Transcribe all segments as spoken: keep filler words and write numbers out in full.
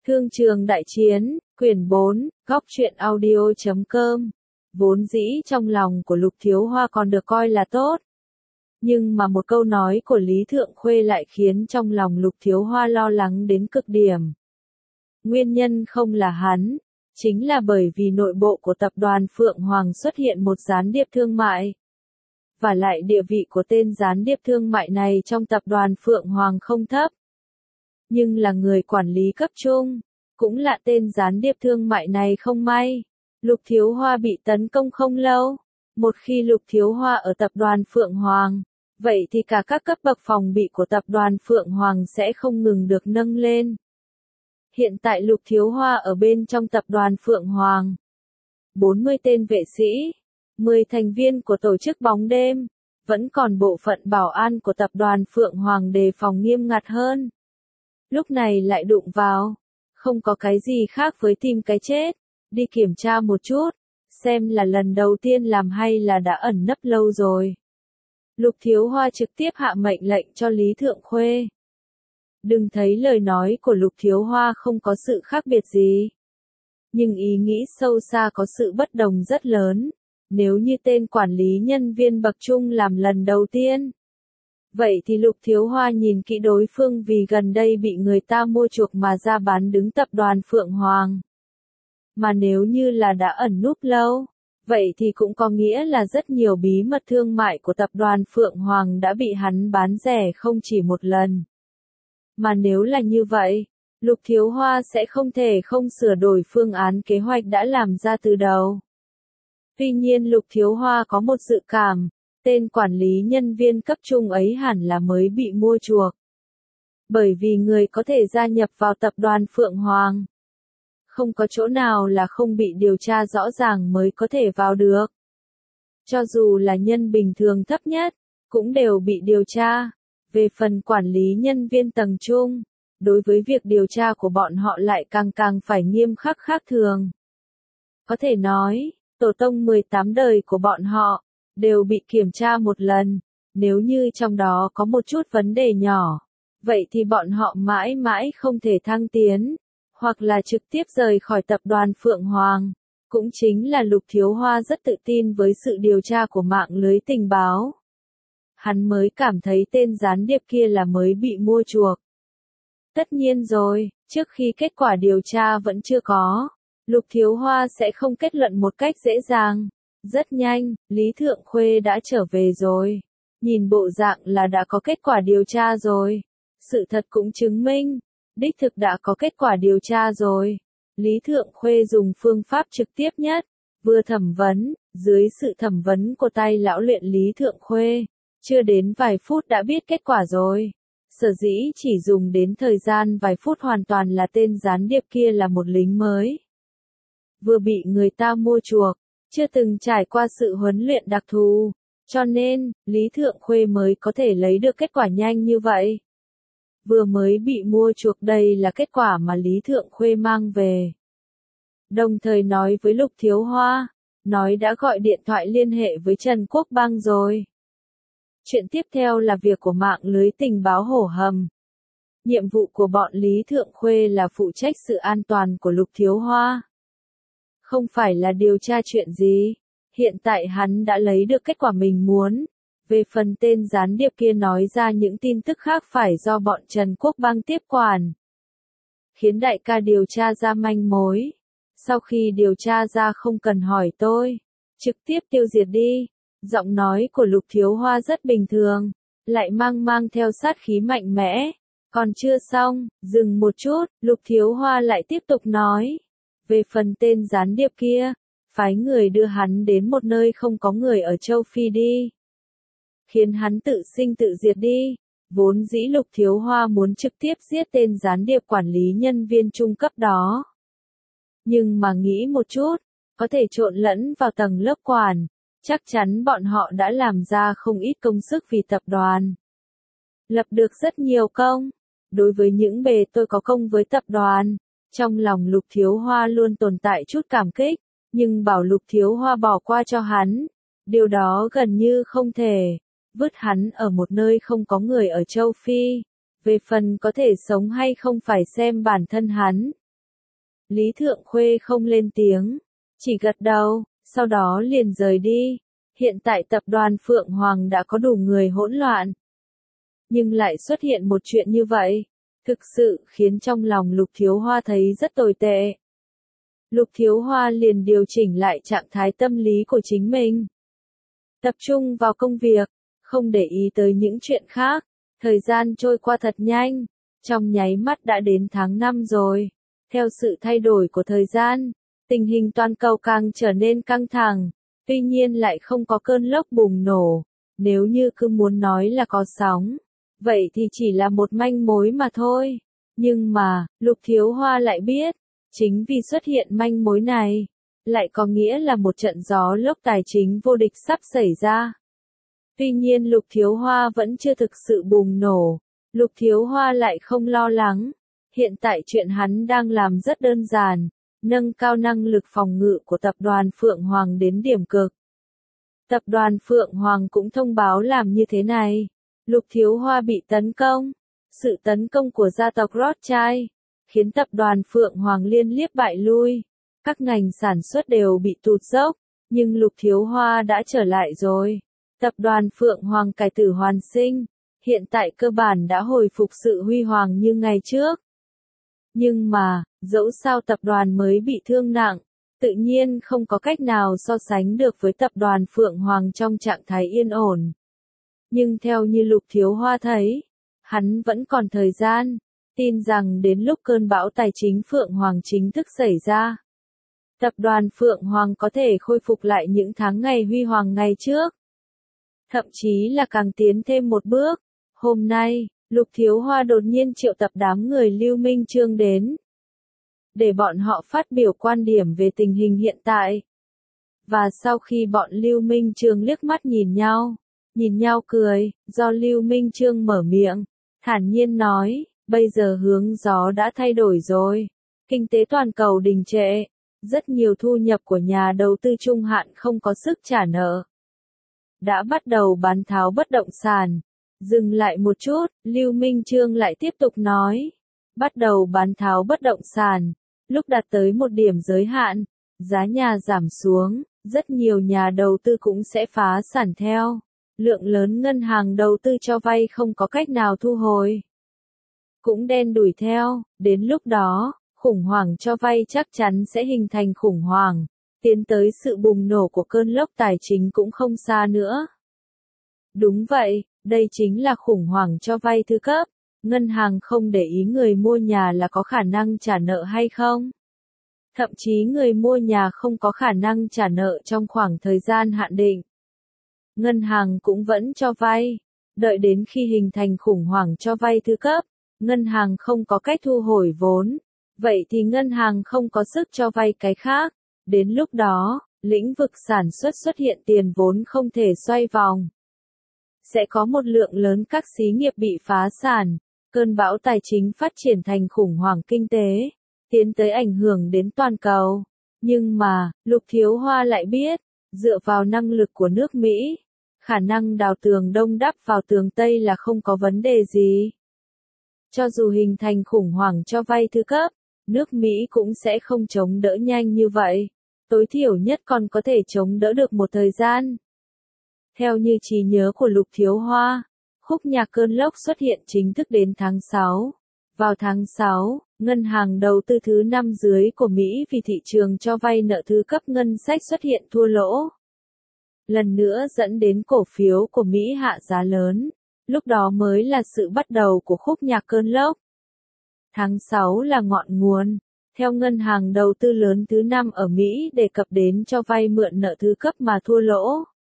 Thương trường đại chiến, quyển bốn, góc truyện audio chấm com. Vốn dĩ trong lòng của Lục Thiếu Hoa còn được coi là tốt. Nhưng mà một câu nói của Lý Thượng Khuê lại khiến trong lòng Lục Thiếu Hoa lo lắng đến cực điểm. Nguyên nhân không là hắn, chính là bởi vì nội bộ của tập đoàn Phượng Hoàng xuất hiện một gián điệp thương mại. Và lại địa vị của tên gián điệp thương mại này trong tập đoàn Phượng Hoàng không thấp. Nhưng là người quản lý cấp trung, cũng là tên gián điệp thương mại này không may. Lục Thiếu Hoa bị tấn công không lâu. Một khi Lục Thiếu Hoa ở tập đoàn Phượng Hoàng, vậy thì cả các cấp bậc phòng bị của tập đoàn Phượng Hoàng sẽ không ngừng được nâng lên. Hiện tại Lục Thiếu Hoa ở bên trong tập đoàn Phượng Hoàng. bốn mươi tên vệ sĩ, mười thành viên của tổ chức bóng đêm, vẫn còn bộ phận bảo an của tập đoàn Phượng Hoàng đề phòng nghiêm ngặt hơn. Lúc này lại đụng vào, không có cái gì khác với tìm cái chết, đi kiểm tra một chút, xem là lần đầu tiên làm hay là đã ẩn nấp lâu rồi. Lục Thiếu Hoa trực tiếp hạ mệnh lệnh cho Lý Thượng Khuê. Đừng thấy lời nói của Lục Thiếu Hoa không có sự khác biệt gì. Nhưng ý nghĩ sâu xa có sự bất đồng rất lớn. Nếu như tên quản lý nhân viên bậc trung làm lần đầu tiên, vậy thì Lục Thiếu Hoa nhìn kỹ đối phương vì gần đây bị người ta mua chuộc mà ra bán đứng tập đoàn Phượng Hoàng. Mà nếu như là đã ẩn núp lâu, vậy thì cũng có nghĩa là rất nhiều bí mật thương mại của tập đoàn Phượng Hoàng đã bị hắn bán rẻ không chỉ một lần. Mà nếu là như vậy, Lục Thiếu Hoa sẽ không thể không sửa đổi phương án kế hoạch đã làm ra từ đầu. Tuy nhiên Lục Thiếu Hoa có một dự cảm, tên quản lý nhân viên cấp trung ấy hẳn là mới bị mua chuộc. Bởi vì người có thể gia nhập vào tập đoàn Phượng Hoàng. Không có chỗ nào là không bị điều tra rõ ràng mới có thể vào được. Cho dù là nhân bình thường thấp nhất, cũng đều bị điều tra. Về phần quản lý nhân viên tầng trung, đối với việc điều tra của bọn họ lại càng càng phải nghiêm khắc khác thường. Có thể nói, tổ tông mười tám đời của bọn họ, đều bị kiểm tra một lần, nếu như trong đó có một chút vấn đề nhỏ, vậy thì bọn họ mãi mãi không thể thăng tiến, hoặc là trực tiếp rời khỏi tập đoàn Phượng Hoàng. Cũng chính là Lục Thiếu Hoa rất tự tin với sự điều tra của mạng lưới tình báo. Hắn mới cảm thấy tên gián điệp kia là mới bị mua chuộc. Tất nhiên rồi, trước khi kết quả điều tra vẫn chưa có, Lục Thiếu Hoa sẽ không kết luận một cách dễ dàng. Rất nhanh, Lý Thượng Khuê đã trở về rồi. Nhìn bộ dạng là đã có kết quả điều tra rồi. Sự thật cũng chứng minh, đích thực đã có kết quả điều tra rồi. Lý Thượng Khuê dùng phương pháp trực tiếp nhất, vừa thẩm vấn, dưới sự thẩm vấn của tay lão luyện Lý Thượng Khuê, chưa đến vài phút đã biết kết quả rồi. Sở dĩ chỉ dùng đến thời gian vài phút hoàn toàn là tên gián điệp kia là một lính mới. Vừa bị người ta mua chuộc, chưa từng trải qua sự huấn luyện đặc thù, cho nên, Lý Thượng Khuê mới có thể lấy được kết quả nhanh như vậy. Vừa mới bị mua chuộc đây là kết quả mà Lý Thượng Khuê mang về. Đồng thời nói với Lục Thiếu Hoa, nói đã gọi điện thoại liên hệ với Trần Quốc Băng rồi. Chuyện tiếp theo là việc của mạng lưới tình báo Hổ Hầm. Nhiệm vụ của bọn Lý Thượng Khuê là phụ trách sự an toàn của Lục Thiếu Hoa. Không phải là điều tra chuyện gì, hiện tại hắn đã lấy được kết quả mình muốn. Về phần tên gián điệp kia nói ra những tin tức khác phải do bọn Trần Quốc Băng tiếp quản. Khiến đại ca điều tra ra manh mối. Sau khi điều tra ra không cần hỏi tôi, trực tiếp tiêu diệt đi. Giọng nói của Lục Thiếu Hoa rất bình thường, lại mang mang theo sát khí mạnh mẽ. Còn chưa xong, dừng một chút, Lục Thiếu Hoa lại tiếp tục nói. Về phần tên gián điệp kia, phái người đưa hắn đến một nơi không có người ở châu Phi đi. Khiến hắn tự sinh tự diệt đi. Vốn dĩ Lục Thiếu Hoa muốn trực tiếp giết tên gián điệp quản lý nhân viên trung cấp đó. Nhưng mà nghĩ một chút, có thể trộn lẫn vào tầng lớp quản. Chắc chắn bọn họ đã làm ra không ít công sức vì tập đoàn. Lập được rất nhiều công. Đối với những bề tôi có công với tập đoàn, trong lòng Lục Thiếu Hoa luôn tồn tại chút cảm kích. Nhưng bảo Lục Thiếu Hoa bỏ qua cho hắn, điều đó gần như không thể. Vứt hắn ở một nơi không có người ở châu Phi. Về phần có thể sống hay không phải xem bản thân hắn. Lý Thượng Khuê không lên tiếng, chỉ gật đầu, sau đó liền rời đi. Hiện tại tập đoàn Phượng Hoàng đã có đủ người hỗn loạn. Nhưng lại xuất hiện một chuyện như vậy, thực sự khiến trong lòng Lục Thiếu Hoa thấy rất tồi tệ. Lục Thiếu Hoa liền điều chỉnh lại trạng thái tâm lý của chính mình. Tập trung vào công việc, không để ý tới những chuyện khác. Thời gian trôi qua thật nhanh, trong nháy mắt đã đến tháng năm rồi. Theo sự thay đổi của thời gian, tình hình toàn cầu càng trở nên căng thẳng, tuy nhiên lại không có cơn lốc bùng nổ. Nếu như cứ muốn nói là có sóng, vậy thì chỉ là một manh mối mà thôi. Nhưng mà, Lục Thiếu Hoa lại biết, chính vì xuất hiện manh mối này, lại có nghĩa là một trận gió lốc tài chính vô địch sắp xảy ra. Tuy nhiên Lục Thiếu Hoa vẫn chưa thực sự bùng nổ. Lục Thiếu Hoa lại không lo lắng. Hiện tại chuyện hắn đang làm rất đơn giản, nâng cao năng lực phòng ngự của tập đoàn Phượng Hoàng đến điểm cực. Tập đoàn Phượng Hoàng cũng thông báo làm như thế này. Lục Thiếu Hoa bị tấn công. Sự tấn công của gia tộc Rothschild khiến tập đoàn Phượng Hoàng liên tiếp bại lui. Các ngành sản xuất đều bị tụt dốc, nhưng Lục Thiếu Hoa đã trở lại rồi. Tập đoàn Phượng Hoàng cải tử hoàn sinh, hiện tại cơ bản đã hồi phục sự huy hoàng như ngày trước. Nhưng mà, dẫu sao tập đoàn mới bị thương nặng, tự nhiên không có cách nào so sánh được với tập đoàn Phượng Hoàng trong trạng thái yên ổn. Nhưng theo như Lục Thiếu Hoa thấy, hắn vẫn còn thời gian, tin rằng đến lúc cơn bão tài chính Phượng Hoàng chính thức xảy ra, tập đoàn Phượng Hoàng có thể khôi phục lại những tháng ngày huy hoàng ngày trước. Thậm chí là càng tiến thêm một bước. Hôm nay, Lục Thiếu Hoa đột nhiên triệu tập đám người Lưu Minh Chương đến, để bọn họ phát biểu quan điểm về tình hình hiện tại. Và sau khi bọn Lưu Minh Chương liếc mắt nhìn nhau, nhìn nhau cười, do Lưu Minh Chương mở miệng, thản nhiên nói, bây giờ hướng gió đã thay đổi rồi. Kinh tế toàn cầu đình trệ, rất nhiều thu nhập của nhà đầu tư trung hạn không có sức trả nợ. Đã bắt đầu bán tháo bất động sản. Dừng lại một chút, Lưu Minh Chương lại tiếp tục nói. Bắt đầu bán tháo bất động sản. Lúc đạt tới một điểm giới hạn, giá nhà giảm xuống, rất nhiều nhà đầu tư cũng sẽ phá sản theo. Lượng lớn ngân hàng đầu tư cho vay không có cách nào thu hồi, cũng đen đủi theo. Đến lúc đó, khủng hoảng cho vay chắc chắn sẽ hình thành khủng hoảng. Tiến tới sự bùng nổ của cơn lốc tài chính cũng không xa nữa. Đúng vậy, đây chính là khủng hoảng cho vay thứ cấp. Ngân hàng không để ý người mua nhà là có khả năng trả nợ hay không. Thậm chí người mua nhà không có khả năng trả nợ trong khoảng thời gian hạn định. Ngân hàng cũng vẫn cho vay. Đợi đến khi hình thành khủng hoảng cho vay thứ cấp, ngân hàng không có cách thu hồi vốn. Vậy thì ngân hàng không có sức cho vay cái khác. Đến lúc đó, lĩnh vực sản xuất xuất hiện tiền vốn không thể xoay vòng. Sẽ có một lượng lớn các xí nghiệp bị phá sản, cơn bão tài chính phát triển thành khủng hoảng kinh tế, tiến tới ảnh hưởng đến toàn cầu. Nhưng mà, Lục Thiếu Hoa lại biết, dựa vào năng lực của nước Mỹ, khả năng đào tường Đông đắp vào tường Tây là không có vấn đề gì. Cho dù hình thành khủng hoảng cho vay thứ cấp, nước Mỹ cũng sẽ không chống đỡ nhanh như vậy. Tối thiểu nhất còn có thể chống đỡ được một thời gian. Theo như trí nhớ của Lục Thiếu Hoa, khúc nhạc cơn lốc xuất hiện chính thức đến tháng sáu. Vào tháng sáu, ngân hàng đầu tư thứ năm dưới của Mỹ vì thị trường cho vay nợ thứ cấp ngân sách xuất hiện thua lỗ. Lần nữa dẫn đến cổ phiếu của Mỹ hạ giá lớn. Lúc đó mới là sự bắt đầu của khúc nhạc cơn lốc. Tháng sáu là ngọn nguồn. Theo ngân hàng đầu tư lớn thứ năm ở Mỹ đề cập đến cho vay mượn nợ thứ cấp mà thua lỗ.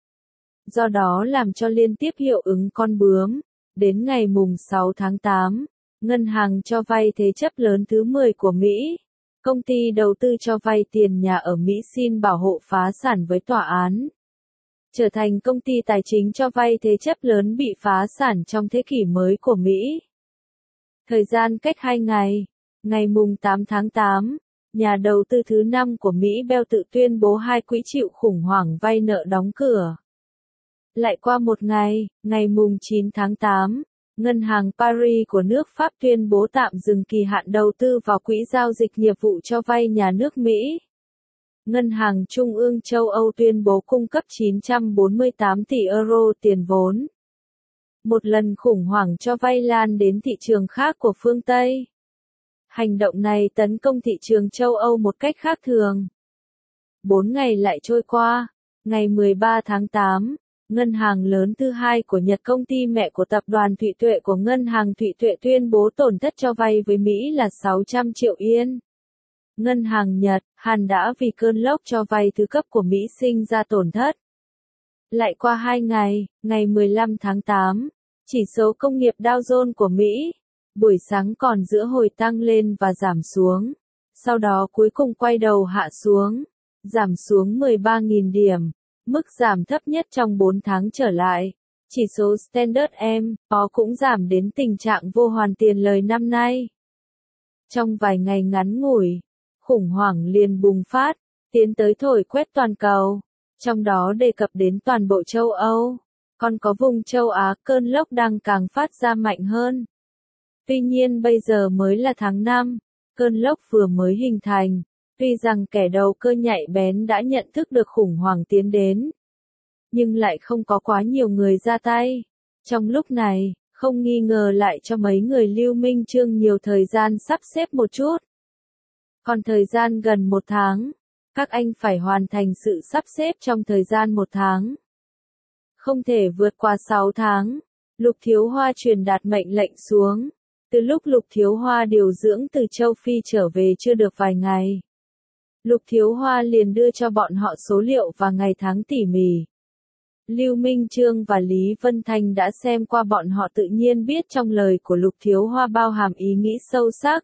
Do đó làm cho liên tiếp hiệu ứng con bướm. Đến ngày mùng sáu tháng tám, ngân hàng cho vay thế chấp lớn thứ mười của Mỹ, công ty đầu tư cho vay tiền nhà ở Mỹ xin bảo hộ phá sản với tòa án. Trở thành công ty tài chính cho vay thế chấp lớn bị phá sản trong thế kỷ mới của Mỹ. Thời gian cách hai ngày, ngày mùng tám tháng tám, nhà đầu tư thứ năm của Mỹ Bell tự tuyên bố hai quỹ chịu khủng hoảng vay nợ đóng cửa. Lại qua một ngày, ngày mùng chín tháng tám, Ngân hàng Paris của nước Pháp tuyên bố tạm dừng kỳ hạn đầu tư vào quỹ giao dịch nghiệp vụ cho vay nhà nước Mỹ. Ngân hàng Trung ương châu Âu tuyên bố cung cấp chín trăm bốn mươi tám tỷ euro tiền vốn. Một lần khủng hoảng cho vay lan đến thị trường khác của phương Tây. Hành động này tấn công thị trường châu Âu một cách khác thường. Bốn ngày lại trôi qua, ngày mười ba tháng tám, ngân hàng lớn thứ hai của Nhật, công ty mẹ của tập đoàn Thụy Tuệ của ngân hàng Thụy Tuệ, tuyên bố tổn thất cho vay với Mỹ là sáu trăm triệu yên. Ngân hàng Nhật, Hàn đã vì cơn lốc cho vay thứ cấp của Mỹ sinh ra tổn thất. Lại qua hai ngày, ngày mười lăm tháng tám, chỉ số công nghiệp Dow Jones của Mỹ, buổi sáng còn giữa hồi tăng lên và giảm xuống. Sau đó cuối cùng quay đầu hạ xuống, giảm xuống mười ba nghìn điểm, mức giảm thấp nhất trong bốn tháng trở lại. Chỉ số Standard and Poor's cũng giảm đến tình trạng vô hoàn tiền lời năm nay. Trong vài ngày ngắn ngủi, khủng hoảng liền bùng phát, tiến tới thổi quét toàn cầu, trong đó đề cập đến toàn bộ châu Âu, còn có vùng châu Á, cơn lốc đang càng phát ra mạnh hơn. Tuy nhiên bây giờ mới là tháng năm, cơn lốc vừa mới hình thành, tuy rằng kẻ đầu cơ nhạy bén đã nhận thức được khủng hoảng tiến đến, nhưng lại không có quá nhiều người ra tay. Trong lúc này, không nghi ngờ lại cho mấy người Lưu Minh Chương nhiều thời gian sắp xếp một chút. Còn thời gian gần một tháng, các anh phải hoàn thành sự sắp xếp trong thời gian một tháng. Không thể vượt qua sáu tháng. Lục Thiếu Hoa truyền đạt mệnh lệnh xuống. Từ lúc Lục Thiếu Hoa điều dưỡng từ châu Phi trở về chưa được vài ngày, Lục Thiếu Hoa liền đưa cho bọn họ số liệu và ngày tháng tỉ mỉ. Lưu Minh Chương và Lý Vân Thanh đã xem qua, bọn họ tự nhiên biết trong lời của Lục Thiếu Hoa bao hàm ý nghĩ sâu sắc.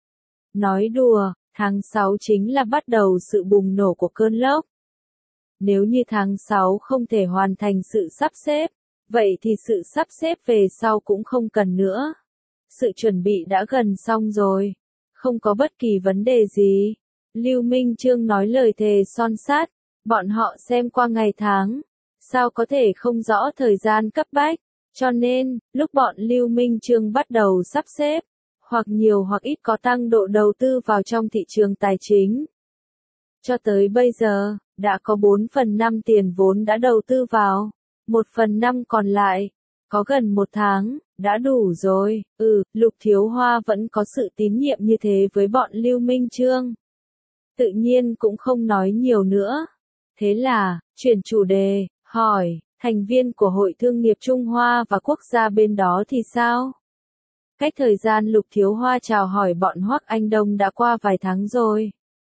Nói đùa, tháng sáu chính là bắt đầu sự bùng nổ của cơn lốc. Nếu như tháng sáu không thể hoàn thành sự sắp xếp, vậy thì sự sắp xếp về sau cũng không cần nữa. Sự chuẩn bị đã gần xong rồi, không có bất kỳ vấn đề gì. Lưu Minh Chương nói lời thề son sắt, bọn họ xem qua ngày tháng, sao có thể không rõ thời gian cấp bách, cho nên, lúc bọn Lưu Minh Chương bắt đầu sắp xếp, hoặc nhiều hoặc ít có tăng độ đầu tư vào trong thị trường tài chính. Cho tới bây giờ, đã có bốn phần năm tiền vốn đã đầu tư vào, một phần năm còn lại, có gần một tháng, đã đủ rồi. Ừ, Lục Thiếu Hoa vẫn có sự tín nhiệm như thế với bọn Lưu Minh Chương. Tự nhiên cũng không nói nhiều nữa. Thế là, chuyển chủ đề, hỏi, thành viên của Hội Thương nghiệp Trung Hoa và quốc gia bên đó thì sao? Cách thời gian Lục Thiếu Hoa chào hỏi bọn Hoắc Anh Đông đã qua vài tháng rồi.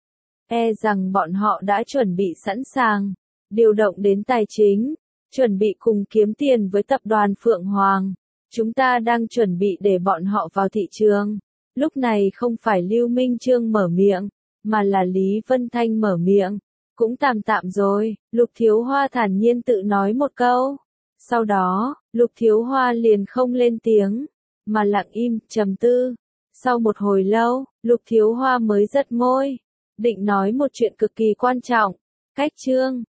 E rằng bọn họ đã chuẩn bị sẵn sàng, điều động đến tài chính, chuẩn bị cùng kiếm tiền với tập đoàn Phượng Hoàng. Chúng ta đang chuẩn bị để bọn họ vào thị trường. Lúc này không phải Lưu Minh Chương mở miệng, mà là Lý Vân Thanh mở miệng. Cũng tạm tạm rồi, Lục Thiếu Hoa thản nhiên tự nói một câu. Sau đó, Lục Thiếu Hoa liền không lên tiếng, mà lặng im, trầm tư. Sau một hồi lâu, Lục Thiếu Hoa mới giật môi, định nói một chuyện cực kỳ quan trọng. Cách chương